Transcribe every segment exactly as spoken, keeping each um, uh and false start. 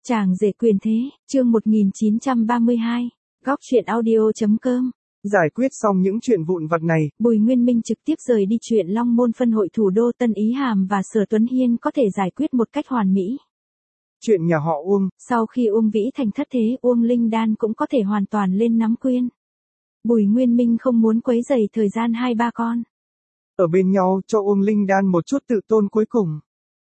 Chàng rể quyền thế, chương một nghìn chín trăm ba mươi hai, góc truyện audio.com. Giải quyết xong những chuyện vụn vặt này, Bùi Nguyên Minh trực tiếp rời đi chuyện Long Môn phân hội thủ đô Tân Ý Hàm và Sở Tuấn Hiên có thể giải quyết một cách hoàn mỹ. Chuyện nhà họ Uông. Sau khi Uông Vĩ Thành thất thế, Uông Linh Đan cũng có thể hoàn toàn lên nắm quyền. Bùi Nguyên Minh không muốn quấy rầy thời gian hai ba con. Ở bên nhau cho Uông Linh Đan một chút tự tôn cuối cùng.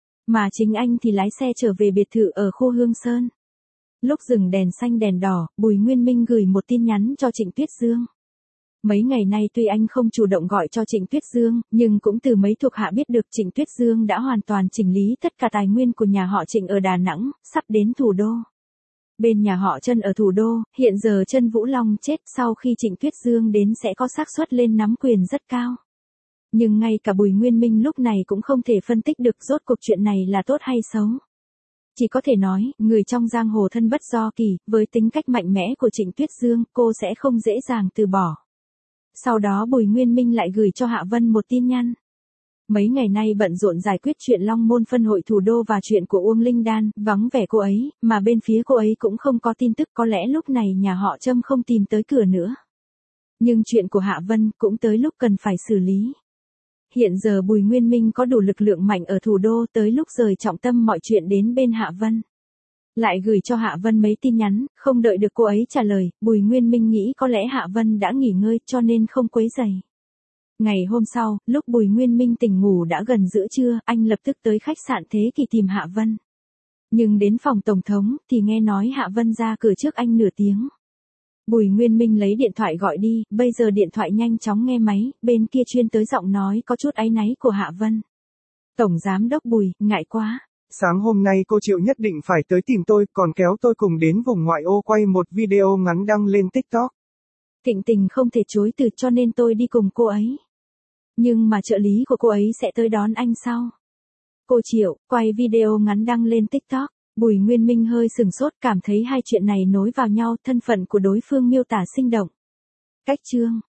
Mà chính anh thì lái xe trở về biệt thự ở khu Hương Sơn. Lúc dừng đèn xanh đèn đỏ, Bùi Nguyên Minh gửi một tin nhắn cho Trịnh Tuyết Dương. Mấy ngày nay tuy anh không chủ động gọi cho Trịnh Tuyết Dương, nhưng cũng từ mấy thuộc hạ biết được Trịnh Tuyết Dương đã hoàn toàn chỉnh lý tất cả tài nguyên của nhà họ Trịnh ở Đà Nẵng, sắp đến thủ đô. Bên nhà họ Trân ở thủ đô, hiện giờ Trân Vũ Long chết, sau khi Trịnh Tuyết Dương đến sẽ có xác suất lên nắm quyền rất cao. Nhưng ngay cả Bùi Nguyên Minh lúc này cũng không thể phân tích được rốt cuộc chuyện này là tốt hay xấu. Chỉ có thể nói, người trong giang hồ thân bất do kỳ, với tính cách mạnh mẽ của Trịnh Tuyết Dương, cô sẽ không dễ dàng từ bỏ. Sau đó Bùi Nguyên Minh lại gửi cho Hạ Vân một tin nhắn. Mấy ngày nay bận rộn giải quyết chuyện Long Môn phân hội thủ đô và chuyện của Uông Linh Đan, vắng vẻ cô ấy, mà bên phía cô ấy cũng không có tin tức, có lẽ lúc này nhà họ Trâm không tìm tới cửa nữa. Nhưng chuyện của Hạ Vân cũng tới lúc cần phải xử lý. Hiện giờ Bùi Nguyên Minh có đủ lực lượng mạnh ở thủ đô, tới lúc rời trọng tâm mọi chuyện đến bên Hạ Vân. Lại gửi cho Hạ Vân mấy tin nhắn, không đợi được cô ấy trả lời, Bùi Nguyên Minh nghĩ có lẽ Hạ Vân đã nghỉ ngơi cho nên không quấy rầy. Ngày hôm sau, lúc Bùi Nguyên Minh tỉnh ngủ đã gần giữa trưa, anh lập tức tới khách sạn Thế Kỷ tìm Hạ Vân. Nhưng đến phòng tổng thống thì nghe nói Hạ Vân ra cửa trước anh nửa tiếng. Bùi Nguyên Minh lấy điện thoại gọi đi, bây giờ điện thoại nhanh chóng nghe máy, bên kia chuyên tới giọng nói có chút áy náy của Hạ Vân. Tổng giám đốc Bùi, ngại quá. Sáng hôm nay cô Triệu nhất định phải tới tìm tôi, còn kéo tôi cùng đến vùng ngoại ô quay một video ngắn đăng lên TikTok. Thịnh Tình không thể chối từ cho nên tôi đi cùng cô ấy. Nhưng mà trợ lý của cô ấy sẽ tới đón anh sau. Cô Triệu, quay video ngắn đăng lên TikTok. Bùi Nguyên Minh hơi sừng sốt, cảm thấy hai chuyện này nối vào nhau, thân phận của đối phương miêu tả sinh động. Cách chương,